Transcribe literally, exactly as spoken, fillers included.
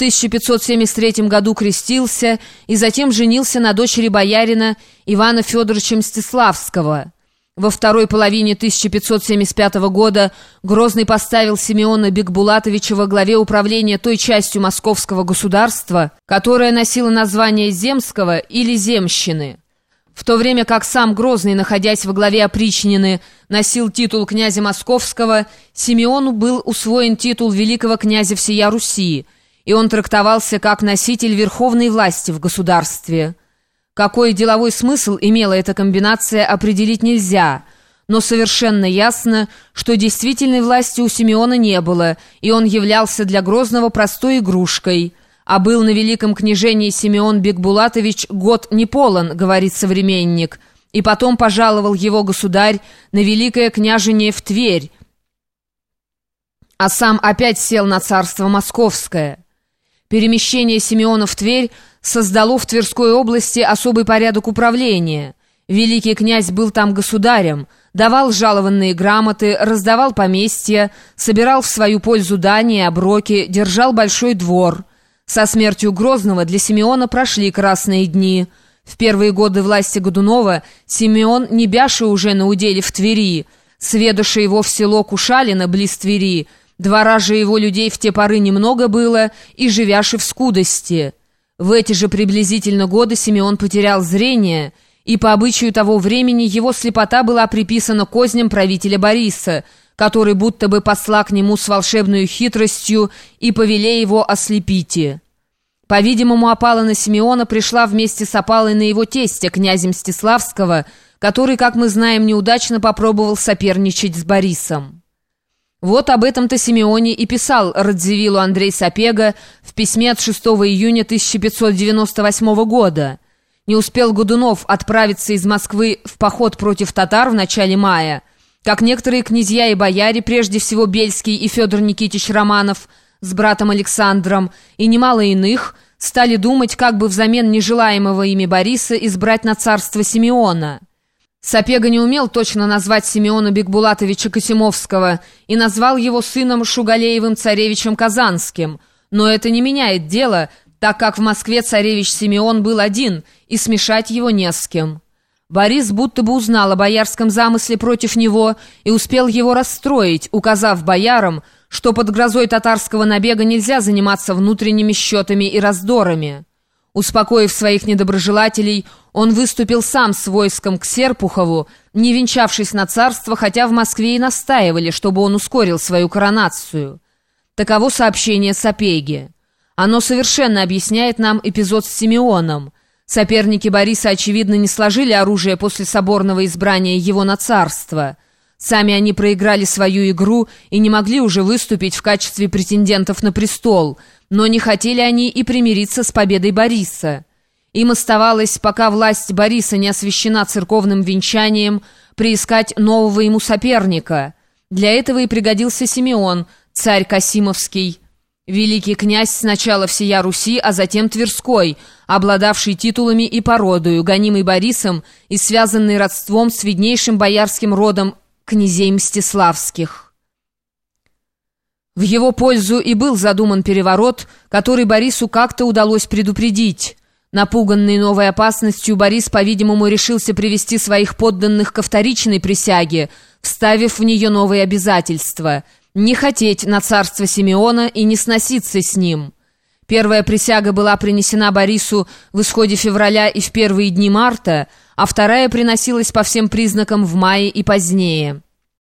тысяча пятьсот семьдесят третьем году крестился и затем женился на дочери боярина Ивана Федоровича Мстиславского. Во второй половине тысяча пятьсот семьдесят пятого года Грозный поставил Симеона Бекбулатовича во главе управления той частью московского государства, которая носила название Земского или Земщины. В то время как сам Грозный, находясь во главе опричнины, носил титул князя Московского, Симеону был усвоен титул великого князя всея Руси, и он трактовался как носитель верховной власти в государстве. Какой деловой смысл имела эта комбинация, определить нельзя, но совершенно ясно, что действительной власти у Симеона не было, и он являлся для Грозного простой игрушкой. А был на великом княжении Симеон Бекбулатович год не полон, говорит современник, и потом пожаловал его государь на великое княжение в Тверь, а сам опять сел на царство московское. Перемещение Симеона в Тверь создало в Тверской области особый порядок управления. Великий князь был там государем, давал жалованные грамоты, раздавал поместья, собирал в свою пользу дани и оброки, держал большой двор. Со смертью Грозного для Симеона прошли красные дни. В первые годы власти Годунова Симеон не бяша уже на уделе в Твери, сведоша его в село Кушалино близ Твери, двора же его людей в те поры немного было, и живяши в скудости. В эти же приблизительно годы Симеон потерял зрение, и по обычаю того времени его слепота была приписана козням правителя Бориса, который будто бы посла к нему с волшебной хитростью и повеле его ослепите. По-видимому, опала на Симеона пришла вместе с опалой на его тестя, князя Мстиславского, который, как мы знаем, неудачно попробовал соперничать с Борисом. Вот об этом-то Симеоне и писал Радзивиллу Андрей Сапега в письме от шестого июня тысяча пятьсот девяносто восьмого года. Не успел Годунов отправиться из Москвы в поход против татар в начале мая, как некоторые князья и бояре, прежде всего Бельский и Федор Никитич Романов с братом Александром, и немало иных, стали думать, как бы взамен нежелаемого ими Бориса избрать на царство Симеона. Сапега не умел точно назвать Симеона Бекбулатовича Косимовского и назвал его сыном Шугалеевым царевичем Казанским, но это не меняет дело, так как в Москве царевич Симеон был один, и смешать его не с кем. Борис будто бы узнал о боярском замысле против него и успел его расстроить, указав боярам, что под грозой татарского набега нельзя заниматься внутренними счетами и раздорами. Успокоив своих недоброжелателей, он выступил сам с войском к Серпухову, не венчавшись на царство, хотя в Москве и настаивали, чтобы он ускорил свою коронацию. Таково сообщение Сапеги. Оно совершенно объясняет нам эпизод с Симеоном. Соперники Бориса, очевидно, не сложили оружие после соборного избрания его на царство. Сами они проиграли свою игру и не могли уже выступить в качестве претендентов на престол, но не хотели они и примириться с победой Бориса. Им оставалось, пока власть Бориса не освящена церковным венчанием, приискать нового ему соперника. Для этого и пригодился Симеон, царь Касимовский, великий князь сначала всея Руси, а затем Тверской, обладавший титулами и породою, гонимый Борисом и связанный родством с виднейшим боярским родом князей Мстиславских. В его пользу и был задуман переворот, который Борису как-то удалось предупредить. Напуганный новой опасностью, Борис, по-видимому, решился привести своих подданных ко вторичной присяге, вставив в нее новые обязательства – не хотеть на царство Симеона и не сноситься с ним. Первая присяга была принесена Борису в исходе февраля и в первые дни марта, а вторая приносилась по всем признакам в мае и позднее.